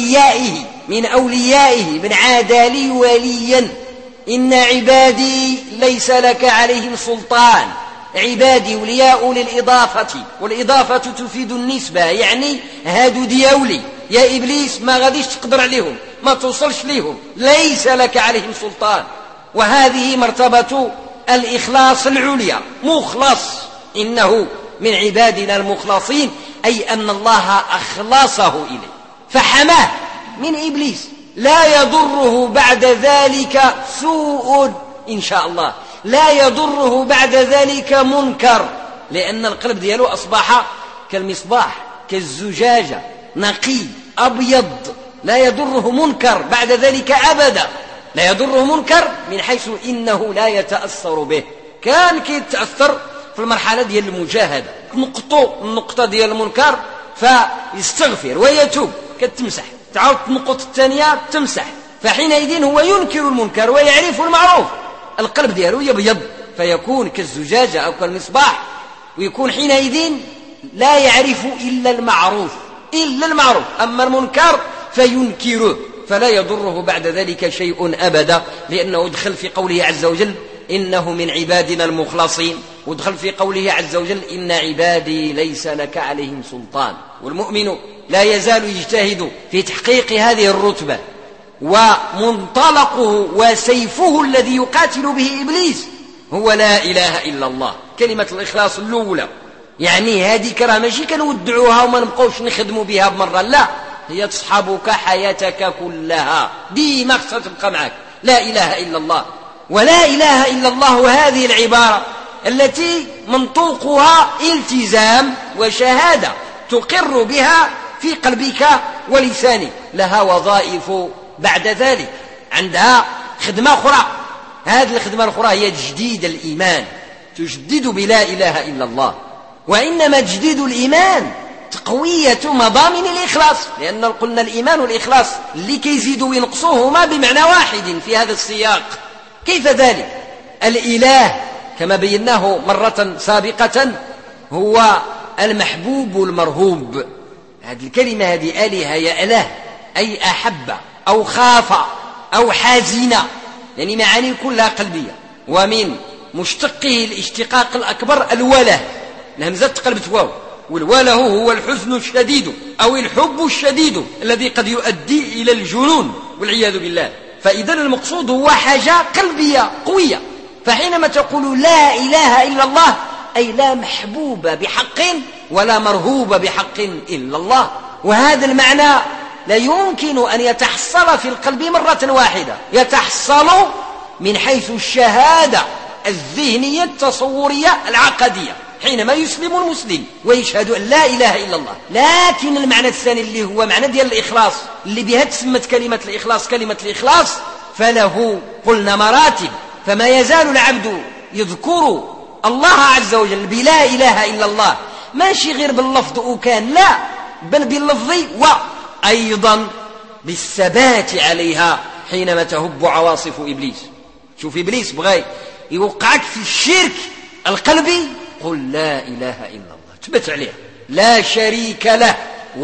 أوليائه، من عادى لي وليا. إن عبادي ليس لك عليهم سلطان. عبادي ولياء للإضافة، والإضافة تفيد النسبة، يعني هادو دياولي يا إبليس ما غاديش تقدر عليهم، ما توصلش ليهم، ليس لك عليهم سلطان. وهذه مرتبة الإخلاص العليا، مخلص. إنه من عبادنا المخلصين، أي أن الله أخلصه إليه فحماه من إبليس، لا يضره بعد ذلك سوء إن شاء الله، لا يضره بعد ذلك منكر، لأن القلب دياله أصبح كالمصباح، كالزجاجة، نقي أبيض، لا يضره منكر بعد ذلك أبدا. لا يضره منكر من حيث إنه لا يتأثر به. كان كيتأثر في المرحلة ديال المجاهدة، النقطة ديال المنكر فيستغفر ويتوب، كتمسح، تعاود النقطة الثانية تمسح، فحينئذ هو ينكر المنكر ويعرف المعروف، القلب دياله يبيض فيكون كالزجاجة أو كالمصباح، ويكون حينئذ لا يعرف إلا المعروف. أما المنكر فينكره فلا يضره بعد ذلك شيء أبدا، لأنه دخل في قوله عز وجل إنه من عبادنا المخلصين، ودخل في قوله عز وجل إن عبادي ليس لك عليهم سلطان. والمؤمن لا يزال يجتهد في تحقيق هذه الرتبة، ومنطلقه وسيفه الذي يقاتل به إبليس هو لا إله إلا الله، كلمة الإخلاص الأولى. يعني هذه كرامة ماشي كنودعوها وما نبقوش نخدموا بها بمرة، لا، هي تصحبك حياتك كلها، ديما خصها تبقى معك لا إله إلا الله. ولا إله إلا الله هذه العبارة التي منطوقها التزام وشهادة تقر بها في قلبك ولسانك، لها وظائف بعد ذلك، عندها خدمة أخرى. هذه الخدمة الأخرى هي تجديد الإيمان، تجدد بلا إله إلا الله. وإنما تجديد الإيمان تقوية مضامن الإخلاص، لأن قلنا الإيمان والإخلاص اللي كيزيدوا وينقصوهما بمعنى واحد في هذا السياق. كيف ذلك؟ الإله كما بيناه مرة سابقة هو المحبوب المرهوب. هذه الكلمة هذه آلهة يا إله، أي أحب أو خاف أو حزن، يعني معاني كلها قلبية. ومن مشتقه الاشتقاق الأكبر الوله، الهمزة تقلبت واو، والوله هو الحزن الشديد أو الحب الشديد الذي قد يؤدي إلى الجنون والعياذ بالله. فإذا المقصود هو حاجة قلبية قوية. فحينما تقول لا إله إلا الله أي لا محبوب بحق ولا مرهوب بحق إلا الله. وهذا المعنى لا يمكن أن يتحصل في القلب مرة واحدة، يتحصل من حيث الشهادة الذهنية التصورية العقدية حينما يسلم المسلم ويشهد أن لا إله إلا الله. لكن المعنى الثاني اللي هو معنى ديال الإخلاص، اللي بها تسمت كلمة الإخلاص كلمة الإخلاص، فله قلنا مراتب. فما يزال العبد يذكر الله عز وجل بلا إله إلا الله، ماشي غير باللفظ وكان، لا، بل باللفظ وأيضا بالثبات عليها حينما تهب عواصف إبليس. شوف إبليس بغى يوقعك في الشرك القلبي، قل لا إله إلا الله، تبت عليها، لا شريك له،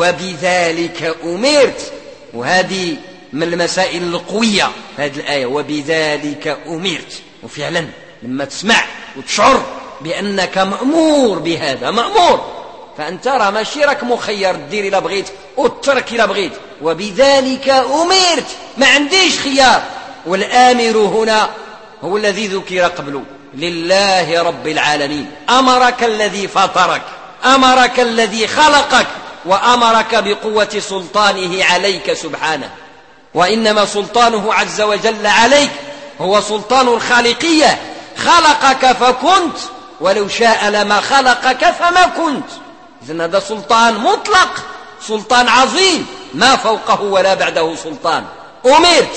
وبذلك أمرت. وهذه من المسائل القوية هذه الآية، وبذلك أمرت. وفعلا لما تسمع وتشعر بأنك مأمور بهذا، مأمور، فأنت راه ماشي راك مخير، دير إلا بغيت وترك إلا بغيت. وبذلك أمرت، ما عنديش خيار. والآمر هنا هو الذي ذكر قبله، لله رب العالمين. أمرك الذي فطرك، أمرك الذي خلقك، وأمرك بقوة سلطانه عليك سبحانه. وإنما سلطانه عز وجل عليك هو سلطان الخالقية، خلقك فكنت، ولو شاء لما خلقك فما كنت. إذن هذا سلطان مطلق، سلطان عظيم، ما فوقه ولا بعده سلطان. أمرت،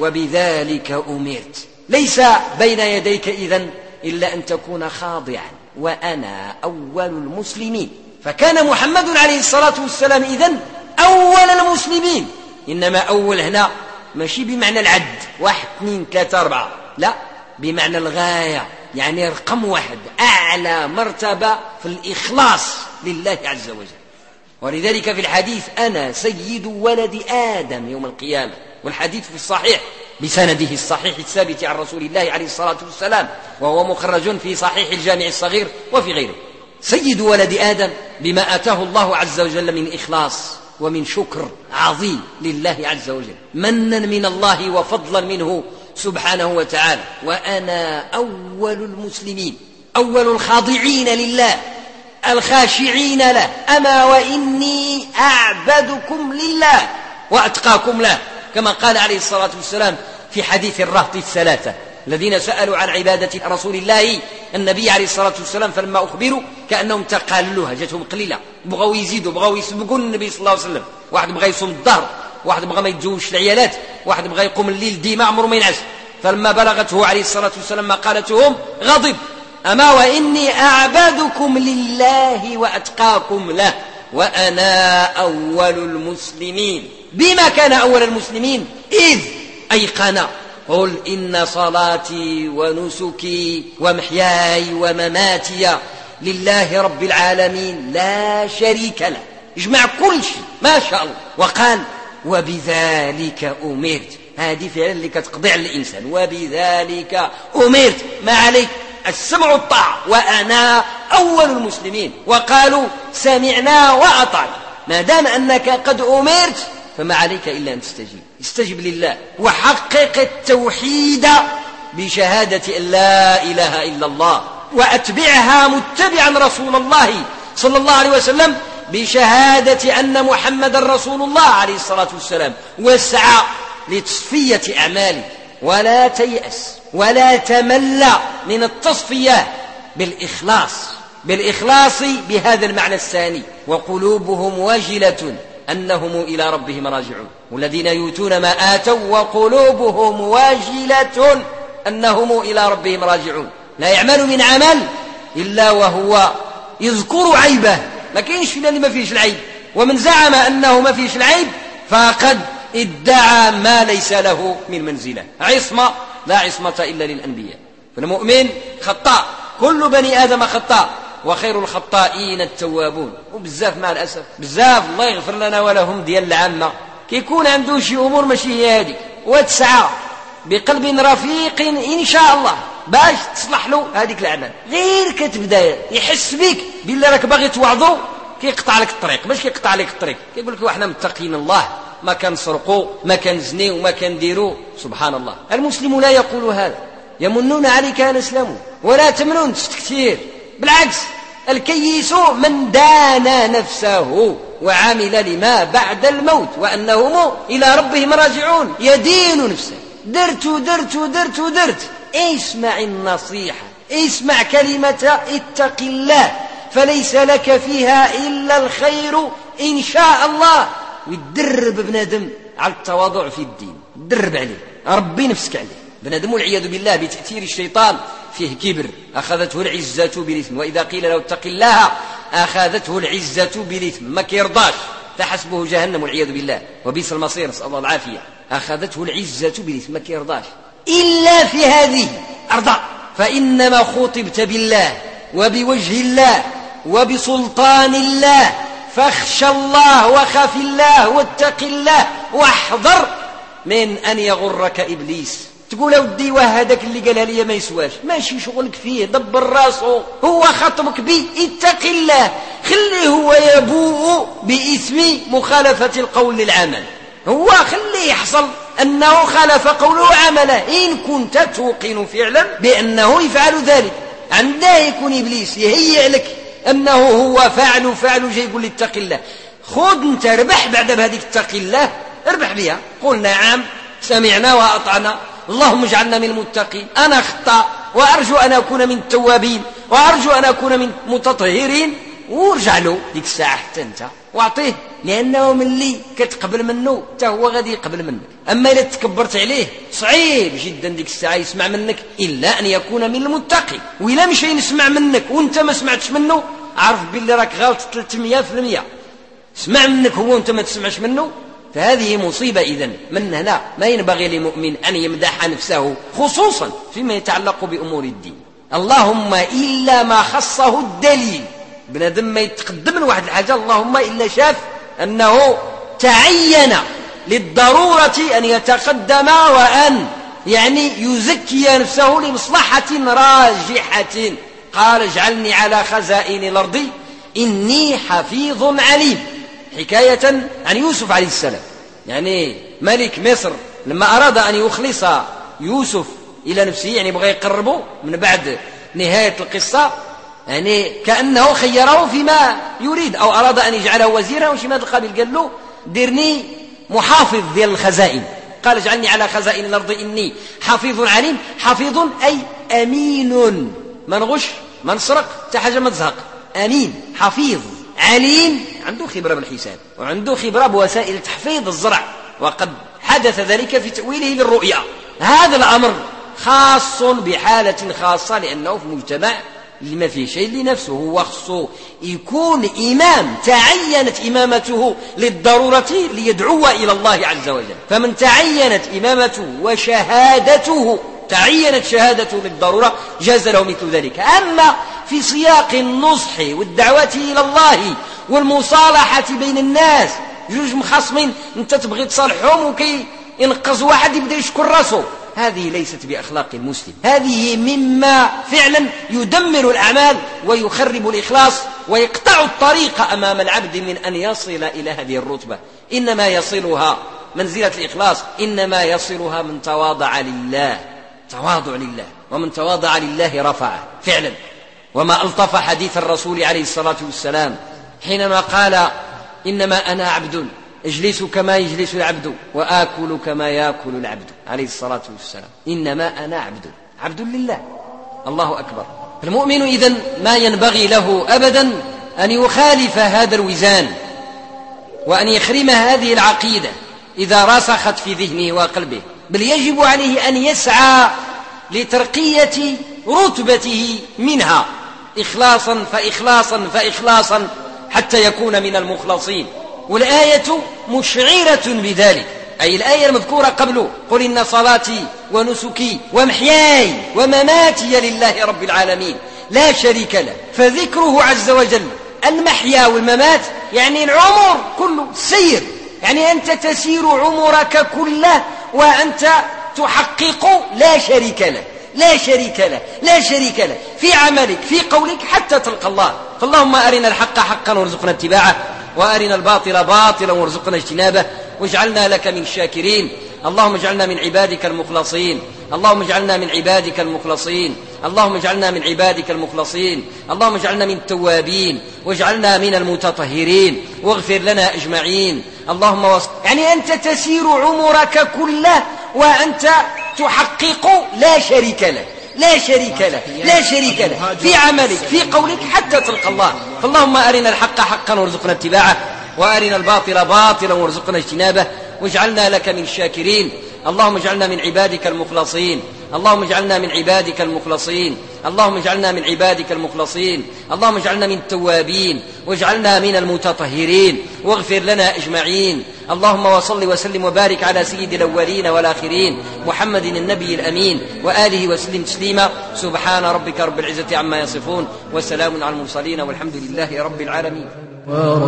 وبذلك أمرت. ليس بين يديك إذن إلا أن تكون خاضعا، وأنا أول المسلمين. فكان محمد عليه الصلاة والسلام إذن أول المسلمين. إنما أول هنا ماشي بمعنى العد 1 2 3 4، لا، بمعنى الغاية، يعني رقم 1، أعلى مرتبة في الإخلاص لله عز وجل. ولذلك في الحديث أنا سيد ولد آدم يوم القيامة، والحديث في الصحيح بسنده الصحيح الثابت عن رسول الله عليه الصلاة والسلام، وهو مخرج في صحيح الجامع الصغير وفي غيره. سيد ولد آدم بما آتاه الله عز وجل من إخلاص ومن شكر عظيم لله عز وجل، منا من الله وفضلا منه سبحانه وتعالى. وأنا أول المسلمين، أول الخاضعين لله، الخاشعين له. أما وإني أعبدكم لله وأتقاكم له، كما قال عليه الصلاة والسلام في حديث الرهط الثلاثة الذين سألوا عن عبادة رسول الله النبي عليه الصلاة والسلام، فلما أخبروا كأنهم تقالوها، جاتهم قليلة، بغوا يزيدوا، بغوا يسبقوا النبي صلى الله عليه وسلم. واحد بغى يصوم الظهر، واحد بغى ما يتزوجش العيالات، واحد بغى يقوم الليل ديما عمره ما ينعس. فلما بلغته عليه الصلاة والسلام ما قالتهم غضب. أما وإني أعبدكم لله وأتقاكم له وأنا أول المسلمين. بما كان أول المسلمين؟ إذ أيقن، قل إن صلاتي ونسكي ومحياي ومماتي لله رب العالمين لا شريك له. اجمع كل شيء ما شاء الله. وقال وبذلك أمرت. هذه فعلا اللي كتقضي على الإنسان، وبذلك أمرت، ما عليك السمع والطاعة، وأنا أول المسلمين. وقالوا سمعنا وأطعنا. ما دام أنك قد أمرت فما عليك إلا أن استجب لله، وحقق التوحيد بشهادة أن لا إله إلا الله، وأتبعها متبعا رسول الله صلى الله عليه وسلم بشهادة أن محمد رسول الله عليه الصلاة والسلام، واسعى لتصفية أعمالك، ولا تيأس ولا تمل من التصفية بالإخلاص بهذا المعنى الثاني. وقلوبهم وجلة أنهم إلى ربهم راجعون، والذين يؤتون ما آتوا وقلوبهم واجلة أنهم إلى ربهم راجعون. لا يعمل من عمل إلا وهو يذكر عيبه، ما كاينش فينا اللي ما فيش العيب، ومن زعم أنه ما فيش العيب فقد ادعى ما ليس له من منزلة. عصمة لا عصمة إلا للأنبياء. فالمؤمن خطاء، كل بني آدم خطاء، وخير الخطائين التوابون. وبزاف مع الأسف بزاف الله يغفر لنا ولهم ديال العامة كيكون عنده شي أمور ماشي هي هذيك، وتسعى بقلب رفيق إن شاء الله باش تصلح له هذيك الأعمال. غير كتبدا يحس بك بالله راك باغي توعظه كيقطع لك الطريق. باش كيقطع لك الطريق؟ كيقول لك وحنا متقين الله، ما كنسرقوا ما كنزنيو ما كنديروا. سبحان الله، المسلم لا يقول هذا. يمنون عليك أن أسلموا ولا تمنون تستكثير، بالعكس الكيس من دان نفسه وعمل لما بعد الموت وأنهم إلى ربهم راجعون. يدين نفسه، درت اسمع النصيحة، اسمع كلمة اتق الله فليس لك فيها إلا الخير إن شاء الله. ويدرب بنادم على التواضع في الدين، درب عليه، ربي نفسك عليه. بنادم والعياذ بالله بتأثير الشيطان فيه كبر، أخذته العزة بالإثم، وإذا قيل له اتق الله أخذته العزة بالإثم، ما كيرضاش فحسبه جهنم والعياذ بالله وبئس المصير، نسأل الله العافية. أخذته العزة بالإثم، ما كيرضاش إلا في هذه أرضى. فإنما خطبت بالله وبوجه الله وبسلطان الله، فاخشى الله وخاف الله واتق الله واحذر من أن يغرك إبليس. تقول ودي وهذاك اللي قالها لي ما يسواش، ماشي شغلك فيه، دبر راسه. هو خطبك به اتق الله، خليه هو يبوء بإثم مخالفة القول للعمل. هو خليه يحصل أنه خالف قوله وعمله. إن كنت توقن فعلا بأنه يفعل ذلك، عنده يكون إبليس يهيئ لك أنه هو فعل جاي يقول لي اتق الله. خذ انت ربح بعد بهذيك اتق الله، اربح بها، قل نعم سمعنا وأطعنا، اللهم اجعلنا من المتقين، أنا خطأ وأرجو أن أكون من التوابين وأرجو أن أكون من متطهرين. وارجع له ديك الساعة حتى أنت واعطيه، لأنه من اللي كتقبل منه حتى هو غادي يقبل منك. أما إذا تكبرت عليه صعيب جدا ديك الساعة يسمع منك إلا أن يكون من المتقي. وإلا مشي يسمع منك وانت ما سمعتش منه، عارف باللي راك غلط 300%. سمع منك هو وانت ما تسمعش منه، فهذه مصيبة. إذن من هنا ما ينبغي لمؤمن أن يمدح نفسه خصوصا فيما يتعلق بأمور الدين، اللهم إلا ما خصه الدليل. بنادم ما يتقدم من واحد الحاجة اللهم إلا شاف أنه تعين للضرورة أن يتقدم وأن يزكي نفسه لمصلحة راجحة. قال اجعلني على خزائن الأرض إني حفيظ عليم، حكاية عن يوسف عليه السلام. ملك مصر لما أراد أن يخلص يوسف إلى نفسه، بغى يقربه من بعد نهاية القصة، كأنه خيره فيما يريد، أو أراد أن يجعله وزيرا وشي ما القابل، قال له ديرني محافظ ديال الخزائن. قال اجعلني على خزائن الأرض إني حفيظ عليم. حفيظ أي أمين، ما نغش ما نسرق حتى حاجة ما تزهق. أمين حفيظ عليم، عنده خبرة بالحساب وعنده خبرة بوسائل تحفيظ الزرع، وقد حدث ذلك في تأويله للرؤيا. هذا الأمر خاص بحالة خاصة، لأنه في مجتمع اللي ما فيه شيء لنفسه، هو خصو يكون إمام تعينت إمامته للضرورة ليدعو إلى الله عز وجل. فمن تعينت إمامته وشهادته تعينت شهادته للضرورة جاز له مثل ذلك. أما في سياق النصح والدعوة إلى الله والمصالحة بين الناس جوج مخاصمين أنت تبغي تصالحهم وكي ينقص واحد يبدأ يشكر راسه. هذه ليست بأخلاق المسلم، هذه مما فعلا يدمر الأعمال ويخرب الإخلاص ويقطع الطريق أمام العبد من أن يصل إلى هذه الرتبة. إنما يصلها منزلة الإخلاص إنما يصلها من تواضع لله، تواضع لله، ومن تواضع لله رفعه فعلا. وما ألطف حديث الرسول عليه الصلاة والسلام حينما قال إنما أنا عبد اجلس كما يجلس العبد وآكل كما يأكل العبد عليه الصلاة والسلام. إنما أنا عبد لله. الله أكبر. المؤمن إذن ما ينبغي له أبدا أن يخالف هذا الوزان وأن يخرم هذه العقيدة إذا راسخت في ذهنه وقلبه، بل يجب عليه أن يسعى لترقية رتبته منها إخلاصا فإخلاصا فإخلاصا حتى يكون من المخلصين. والآية مشعرة بذلك، أي الآية المذكورة قبله: قل إن صلاتي ونسكي ومحياي ومماتي لله رب العالمين لا شريك له. فذكره عز وجل المحيا والممات يعني العمر كله سير، يعني أنت تسير عمرك كله وأنت تحقق لا شريك له، لا شريك له، لا شريك له في عملك في قولك حتى تلقى الله. فاللهم أرنا الحق حقا وارزقنا اتباعه، وأرنا الباطل باطلا وارزقنا اجتنابه، واجعلنا لك من الشاكرين. اللهم اجعلنا من عبادك المخلصين، اللهم اجعلنا من عبادك المخلصين، اللهم اجعلنا من عبادك المخلصين، اللهم اجعلنا من التوابين واجعلنا من المتطهرين واغفر لنا أجمعين. اللهم يعني أنت تسير عمرك كله وأنت تحقق لا شريك له، لا شريك له، لا شريك له في عملك في قولك حتى تلقى الله. فاللهم أرنا الحق حقا وارزقنا اتباعه، وأرنا الباطل باطلا وارزقنا اجتنابه، واجعلنا لك من الشاكرين. اللهم اجعلنا من عبادك المخلصين، اللهم اجعلنا من عبادك المخلصين، اللهم اجعلنا من عبادك المخلصين، اللهم اجعلنا من التوابين واجعلنا من المتطهرين واغفر لنا أجمعين. اللهم وصل وسلم وبارك على سيد الأولين والآخرين محمد النبي الأمين وآله وسلم تسليما. سبحان ربك رب العزة عما يصفون وسلام على المرسلين والحمد لله رب العالمين. وارى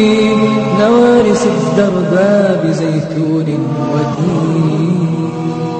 اليقين نوارس الدرب بزيتون وتين